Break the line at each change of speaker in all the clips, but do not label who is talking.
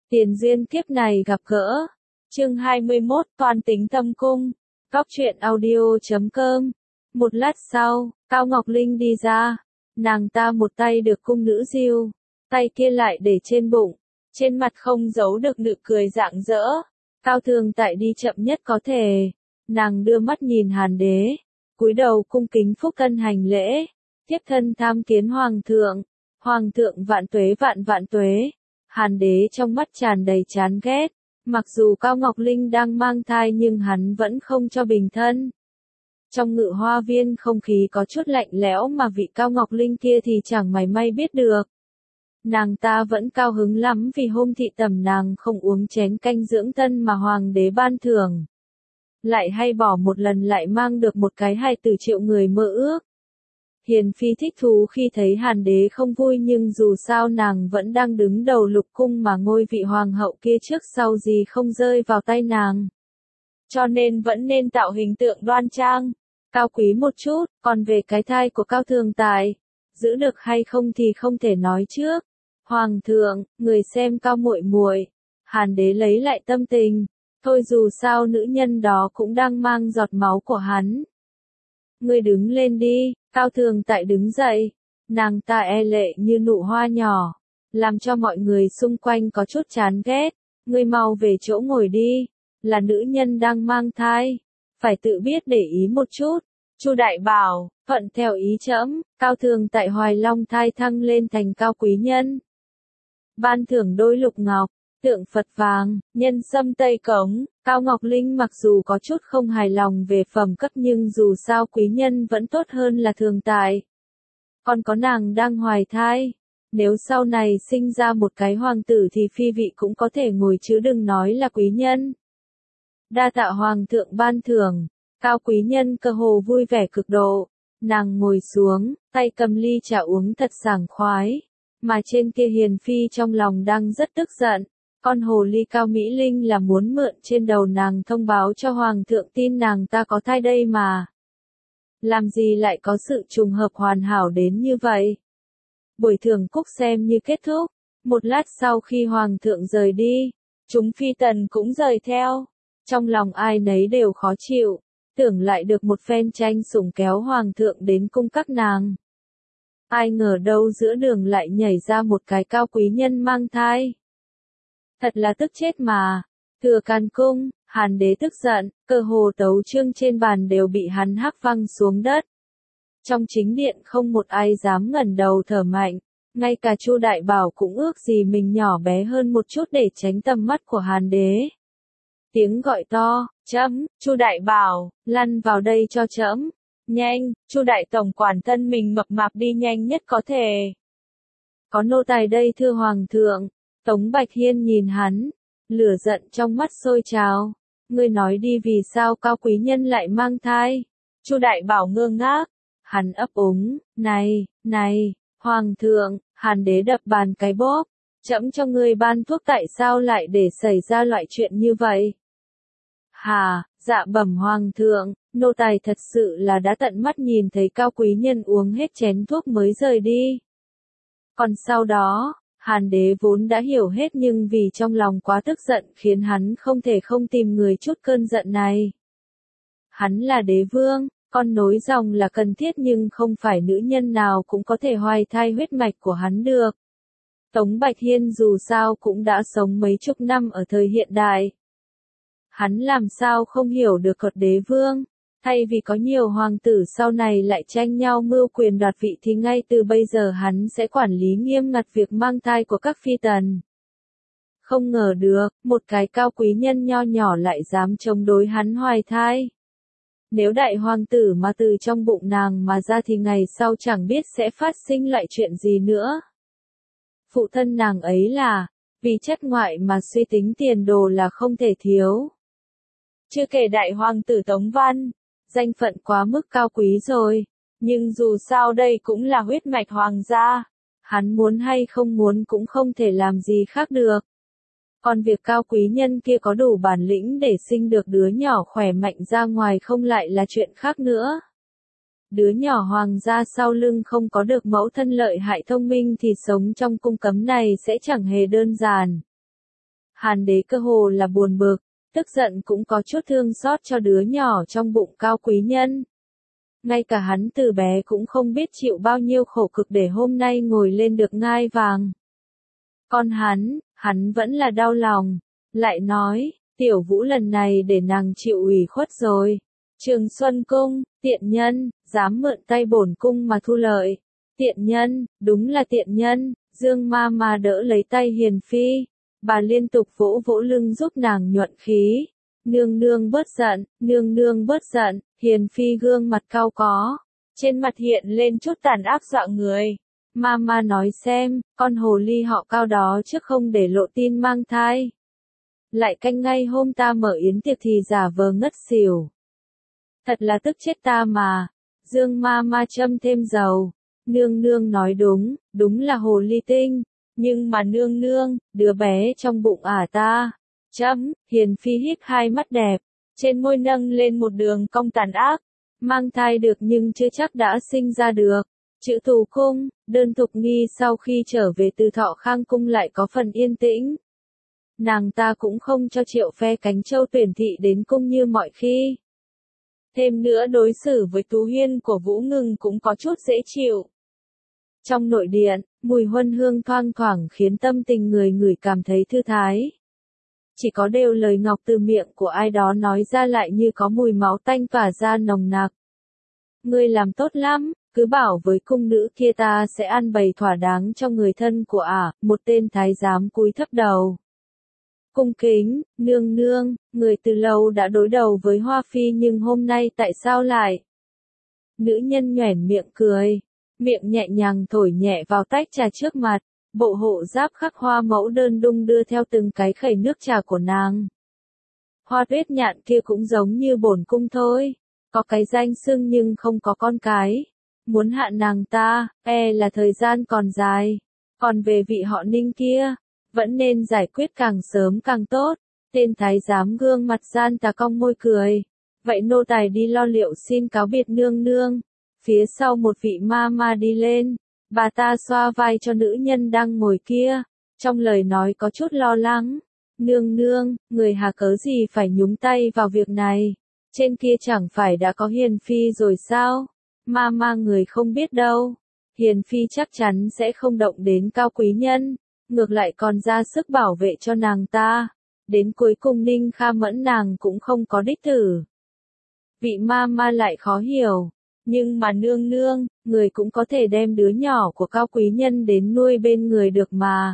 Tiền duyên kiếp này gặp gỡ. Chương 21 Toan tính tâm cung. Góc truyện audio.com. Một lát sau, Cao Ngọc Linh đi ra. Nàng ta một tay được cung nữ diêu, tay kia lại để trên bụng. Trên mặt không giấu được nụ cười rạng rỡ. Cao Thường Tại đi chậm nhất có thể. Nàng đưa mắt nhìn Hàn Đế, cúi đầu cung kính phúc ân hành lễ. Tiếp thân tham kiến Hoàng thượng. Hoàng thượng vạn tuế vạn vạn tuế. Hàn Đế trong mắt tràn đầy chán ghét. Mặc dù Cao Ngọc Linh đang mang thai nhưng hắn vẫn không cho bình thân. Trong Ngự Hoa Viên không khí có chút lạnh lẽo mà vị Cao Ngọc Linh kia thì chẳng mảy may biết được. Nàng ta vẫn cao hứng lắm vì hôm thị tẩm nàng không uống chén canh dưỡng thân mà Hoàng đế ban thưởng. Lại hay bỏ một lần lại mang được một cái hài tử triệu người mơ ước. Hiền phi thích thú khi thấy Hàn Đế không vui nhưng dù sao nàng vẫn đang đứng đầu lục cung mà ngôi vị hoàng hậu kia trước sau gì không rơi vào tay nàng. Cho nên vẫn nên tạo hình tượng đoan trang, cao quý một chút, còn về cái thai của Cao Thường Tại, giữ được hay không thì không thể nói trước. Hoàng thượng, người xem Cao muội muội. Hàn Đế lấy lại tâm tình, thôi dù sao nữ nhân đó cũng đang mang giọt máu của hắn. Ngươi đứng lên đi. Cao Thường Tại đứng dậy, nàng ta e lệ như nụ hoa nhỏ, làm cho mọi người xung quanh có chút chán ghét. Ngươi mau về chỗ ngồi đi, là nữ nhân đang mang thai, phải tự biết để ý một chút. Chu Đại bảo, thuận theo ý trẫm. Cao Thường Tại hoài long thai thăng lên thành cao quý nhân. Ban thưởng đôi lục ngọc, tượng Phật vàng, nhân sâm Tây Cống. Cao Ngọc Linh mặc dù có chút không hài lòng về phẩm cấp nhưng dù sao quý nhân vẫn tốt hơn là Thường Tại. Còn có nàng đang hoài thai. Nếu sau này sinh ra một cái hoàng tử thì phi vị cũng có thể ngồi chứ đừng nói là quý nhân. Đa tạ Hoàng thượng ban thưởng. Cao quý nhân cơ hồ vui vẻ cực độ. Nàng ngồi xuống, tay cầm ly trà uống thật sảng khoái. Mà trên kia Hiền phi trong lòng đang rất tức giận. Con hồ ly Cao Mỹ Linh là muốn mượn trên đầu nàng thông báo cho Hoàng thượng tin nàng ta có thai đây mà. Làm gì lại có sự trùng hợp hoàn hảo đến như vậy? Buổi thưởng cúc xem như kết thúc. Một lát sau khi Hoàng thượng rời đi, chúng phi tần cũng rời theo. Trong lòng ai nấy đều khó chịu, tưởng lại được một phen tranh sủng kéo Hoàng thượng đến cung các nàng. Ai ngờ đâu giữa đường lại nhảy ra một cái cao quý nhân mang thai. Thật là tức chết mà. Thừa Can Cung, Hàn Đế tức giận, cơ hồ tấu chương trên bàn đều bị hắn hắc văng xuống đất. Trong chính điện không một ai dám ngẩng đầu thở mạnh, ngay cả Chu Đại Bảo cũng ước gì mình nhỏ bé hơn một chút để tránh tầm mắt của Hàn Đế. Tiếng gọi to, "Trẫm, Chu Đại Bảo, lăn vào đây cho trẫm, nhanh, Chu Đại tổng quản thân mình mập mạp đi nhanh nhất có thể." "Có nô tài đây thưa Hoàng thượng." Tống Bạch Hiên nhìn hắn, lửa giận trong mắt sôi trào. "Ngươi nói đi vì sao cao quý nhân lại mang thai?" Chu Đại Bảo ngơ ngác, hắn ấp úng, này, Hoàng thượng." Hàn Đế đập bàn cái bóp, "Trẫm cho ngươi ban thuốc tại sao lại để xảy ra loại chuyện như vậy?" "Hà, dạ bẩm Hoàng thượng, nô tài thật sự là đã tận mắt nhìn thấy cao quý nhân uống hết chén thuốc mới rời đi." Còn sau đó, Hàn Đế vốn đã hiểu hết nhưng vì trong lòng quá tức giận khiến hắn không thể không tìm người chút cơn giận này. Hắn là đế vương, con nối dòng là cần thiết nhưng không phải nữ nhân nào cũng có thể hoài thai huyết mạch của hắn được. Tống Bạch Hiên dù sao cũng đã sống mấy chục năm ở thời hiện đại. Hắn làm sao không hiểu được cột đế vương, thay vì có nhiều hoàng tử sau này lại tranh nhau mưu quyền đoạt vị thì ngay từ bây giờ hắn sẽ quản lý nghiêm ngặt việc mang thai của các phi tần. Không ngờ được, một cái cao quý nhân nho nhỏ lại dám chống đối hắn hoài thai. Nếu đại hoàng tử mà từ trong bụng nàng mà ra thì ngày sau chẳng biết sẽ phát sinh lại chuyện gì nữa. Phụ thân nàng ấy là, vì chất ngoại mà suy tính tiền đồ là không thể thiếu. Chưa kể đại hoàng tử Tống Văn, danh phận quá mức cao quý rồi, nhưng dù sao đây cũng là huyết mạch hoàng gia, hắn muốn hay không muốn cũng không thể làm gì khác được. Còn việc cao quý nhân kia có đủ bản lĩnh để sinh được đứa nhỏ khỏe mạnh ra ngoài không lại là chuyện khác nữa. Đứa nhỏ hoàng gia sau lưng không có được mẫu thân lợi hại thông minh thì sống trong cung cấm này sẽ chẳng hề đơn giản. Hàn đế cơ hồ là buồn bực, tức giận cũng có chút thương xót cho đứa nhỏ trong bụng Cao Quý Nhân. Ngay cả hắn từ bé cũng không biết chịu bao nhiêu khổ cực để hôm nay ngồi lên được ngai vàng. Còn hắn vẫn là đau lòng, lại nói, Tiểu Vũ lần này để nàng chịu ủy khuất rồi. Trường Xuân Cung, tiện nhân, dám mượn tay bổn cung mà thu lợi. Tiện nhân, đúng là tiện nhân, Dương ma đỡ lấy tay Hiền Phi. Bà liên tục vỗ vỗ lưng giúp nàng nhuận khí. Nương nương bớt giận, nương nương bớt giận, Hiền Phi gương mặt cau có. Trên mặt hiện lên chút tàn ác dọa người. Mama nói xem, con hồ ly họ Cao đó trước không để lộ tin mang thai. Lại canh ngay hôm ta mở yến tiệc thì giả vờ ngất xỉu. Thật là tức chết ta mà. Dương ma châm thêm dầu. Nương nương nói đúng, đúng là hồ ly tinh. Nhưng mà nương nương, đứa bé trong bụng ta. Hiền Phi híp hai mắt đẹp. Trên môi nâng lên một đường cong tàn ác. Mang thai được nhưng chưa chắc đã sinh ra được. Chữ Tù Cung, đơn Thục Nghi sau khi trở về từ Thọ Khang Cung lại có phần yên tĩnh. Nàng ta cũng không cho Triệu phe cánh châu tuyển thị đến cung như mọi khi. Thêm nữa đối xử với Tú Hiên của Vũ Ngưng cũng có chút dễ chịu. Trong nội điện, mùi huân hương thoang thoảng khiến tâm tình người ngửi cảm thấy thư thái. Chỉ có đều lời ngọc từ miệng của ai đó nói ra lại như có mùi máu tanh tỏa ra nồng nặc. Ngươi làm tốt lắm, cứ bảo với cung nữ kia ta sẽ ăn bày thỏa đáng cho người thân của một tên thái giám cúi thấp đầu. Cung kính, nương nương, người từ lâu đã đối đầu với Hoa Phi nhưng hôm nay tại sao lại? Nữ nhân nhoẻn miệng cười, miệng nhẹ nhàng thổi nhẹ vào tách trà trước mặt, bộ hộ giáp khắc hoa mẫu đơn đung đưa theo từng cái khẩy nước trà của nàng. Hoa Tuyết Nhạn kia cũng giống như bổn cung thôi, có cái danh xưng nhưng không có con cái. Muốn hạ nàng ta, là thời gian còn dài. Còn về vị họ Ninh kia, vẫn nên giải quyết càng sớm càng tốt. Tên thái giám gương mặt gian tà cong môi cười. Vậy nô tài đi lo liệu xin cáo biệt nương nương. Phía sau một vị ma đi lên. Bà ta xoa vai cho nữ nhân đang ngồi kia. Trong lời nói có chút lo lắng. Nương nương, người hà cớ gì phải nhúng tay vào việc này. Trên kia chẳng phải đã có Hiền Phi rồi sao? Ma người không biết đâu. Hiền Phi chắc chắn sẽ không động đến Cao Quý Nhân. Ngược lại còn ra sức bảo vệ cho nàng ta. Đến cuối cùng Ninh Kha Mẫn nàng cũng không có đích tử. Vị ma lại khó hiểu. Nhưng mà nương nương, người cũng có thể đem đứa nhỏ của Cao Quý Nhân đến nuôi bên người được mà.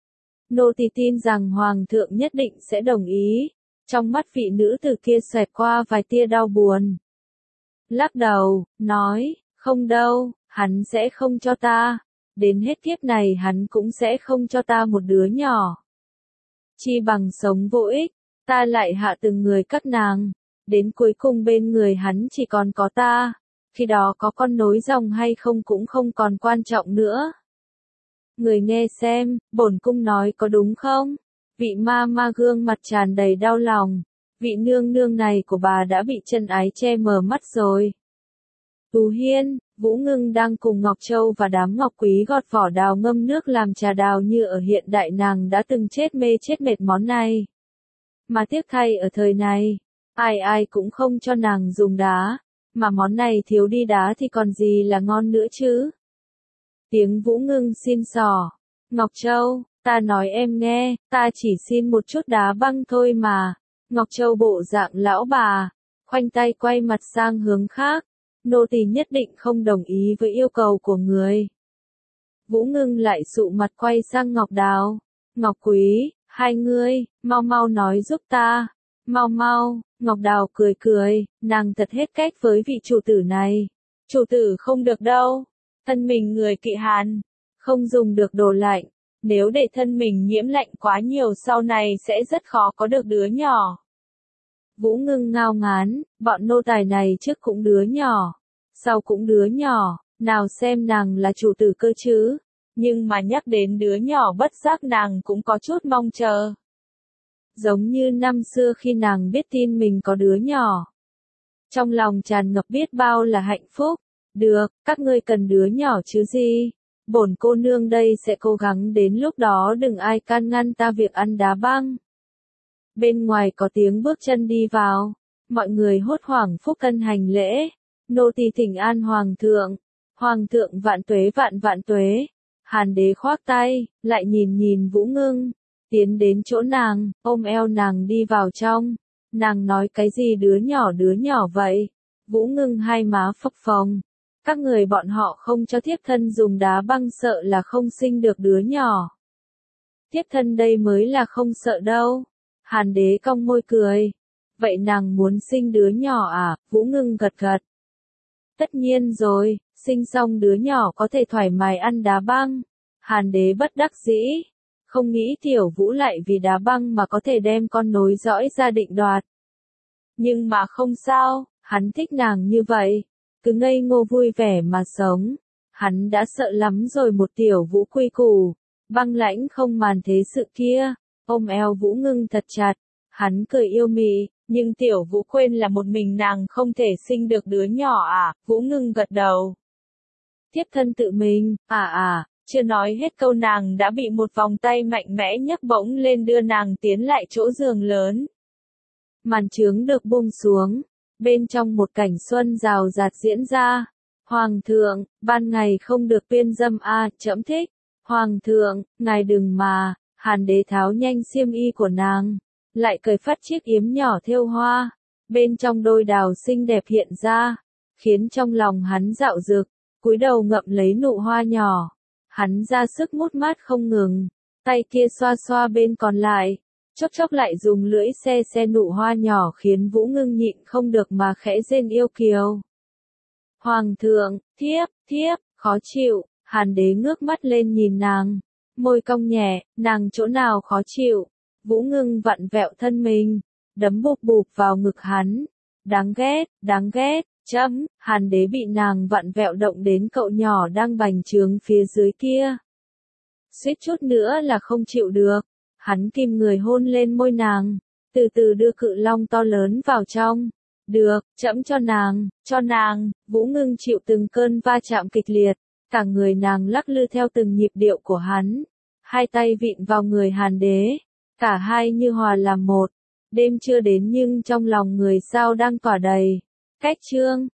Nô tỳ tin rằng Hoàng thượng nhất định sẽ đồng ý. Trong mắt vị nữ tử kia xoẹt qua vài tia đau buồn. Lắc đầu, nói, không đâu, hắn sẽ không cho ta. Đến hết kiếp này hắn cũng sẽ không cho ta một đứa nhỏ. Chi bằng sống vô ích, ta lại hạ từng người các nàng. Đến cuối cùng bên người hắn chỉ còn có ta. Khi đó có con nối dòng hay không cũng không còn quan trọng nữa. Người nghe xem, bổn cung nói có đúng không? Vị ma gương mặt tràn đầy đau lòng. Vị nương nương này của bà đã bị chân ái che mờ mắt rồi. Tú Hiên, Vũ Ngưng đang cùng Ngọc Châu và đám ngọc quý gọt vỏ đào ngâm nước làm trà đào như ở hiện đại nàng đã từng chết mê chết mệt món này. Mà tiếc thay ở thời này, ai cũng không cho nàng dùng đá, mà món này thiếu đi đá thì còn gì là ngon nữa chứ. Tiếng Vũ Ngưng xin xỏ. Ngọc Châu, ta nói em nghe, ta chỉ xin một chút đá băng thôi mà. Ngọc Châu bộ dạng lão bà, khoanh tay quay mặt sang hướng khác. Nô tỳ nhất định không đồng ý với yêu cầu của người. Vũ Ngưng lại sụ mặt quay sang Ngọc Đào. Ngọc Quý, hai ngươi, mau nói giúp ta. Mau, Ngọc Đào cười, nàng thật hết cách với vị chủ tử này. Chủ tử không được đâu. Thân mình người kỵ hàn, không dùng được đồ lạnh. Nếu để thân mình nhiễm lạnh quá nhiều sau này sẽ rất khó có được đứa nhỏ. Vũ Ngưng ngao ngán, bọn nô tài này trước cũng đứa nhỏ, sau cũng đứa nhỏ, nào xem nàng là chủ tử cơ chứ. Nhưng mà nhắc đến đứa nhỏ bất giác nàng cũng có chút mong chờ. Giống như năm xưa khi nàng biết tin mình có đứa nhỏ. Trong lòng tràn ngập biết bao là hạnh phúc. Được, các ngươi cần đứa nhỏ chứ gì. Bổn cô nương đây sẽ cố gắng đến lúc đó đừng ai can ngăn ta việc ăn đá băng. Bên ngoài có tiếng bước chân đi vào. Mọi người hốt hoảng phúc cân hành lễ. Nô tỳ thỉnh an hoàng thượng. Hoàng thượng vạn tuế vạn vạn tuế. Hàn đế khoác tay, lại nhìn nhìn Vũ Ngưng. Tiến đến chỗ nàng, ôm eo nàng đi vào trong. Nàng nói cái gì đứa nhỏ vậy? Vũ Ngưng hai má phập phồng. Các người bọn họ không cho thiếp thân dùng đá băng sợ là không sinh được đứa nhỏ. Thiếp thân đây mới là không sợ đâu. Hàn đế cong môi cười. Vậy nàng muốn sinh đứa nhỏ à? Vũ Ngưng gật gật. Tất nhiên rồi, sinh xong đứa nhỏ có thể thoải mái ăn đá băng. Hàn đế bất đắc dĩ. Không nghĩ Tiểu Vũ lại vì đá băng mà có thể đem con nối dõi ra định đoạt. Nhưng mà không sao, hắn thích nàng như vậy. Cứ ngây ngô vui vẻ mà sống. Hắn đã sợ lắm rồi một Tiểu Vũ quy củ. Băng lãnh không màn thế sự kia. Ôm eo Vũ Ngưng thật chặt. Hắn cười yêu mị. Nhưng Tiểu Vũ quên là một mình nàng không thể sinh được đứa nhỏ à? Vũ Ngưng gật đầu. Thiếp thân tự mình, chưa nói hết câu nàng đã bị một vòng tay mạnh mẽ nhấc bổng lên đưa nàng tiến lại chỗ giường lớn. Màn chướng được buông xuống, bên trong một cảnh xuân rào rạt diễn ra. Hoàng thượng, ban ngày không được tuyên dâm trẫm thích. Hoàng thượng, ngài đừng mà. Hàn đế tháo nhanh xiêm y của nàng, lại cởi phát chiếc yếm nhỏ thêu hoa. Bên trong đôi đào xinh đẹp hiện ra, khiến trong lòng hắn dạo dực, cúi đầu ngậm lấy nụ hoa nhỏ. Hắn ra sức mút mát không ngừng, tay kia xoa xoa bên còn lại, chốc chốc lại dùng lưỡi xe nụ hoa nhỏ khiến Vũ Ngưng nhịn không được mà khẽ rên yêu kiều. Hoàng thượng, thiếp, khó chịu. Hàn đế ngước mắt lên nhìn nàng, môi cong nhẹ, nàng chỗ nào khó chịu. Vũ Ngưng vặn vẹo thân mình, đấm bụp bụp vào ngực hắn. Đáng ghét, Hàn đế bị nàng vặn vẹo động đến cậu nhỏ đang bành trướng phía dưới kia. Suýt chút nữa là không chịu được. Hắn kìm người hôn lên môi nàng, từ từ đưa cự long to lớn vào trong. Được, trẫm cho nàng. Vũ Ngưng chịu từng cơn va chạm kịch liệt, cả người nàng lắc lư theo từng nhịp điệu của hắn. Hai tay vịn vào người Hàn đế, cả hai như hòa làm một. Đêm chưa đến nhưng trong lòng người sao đang tỏa đầy. Cách chương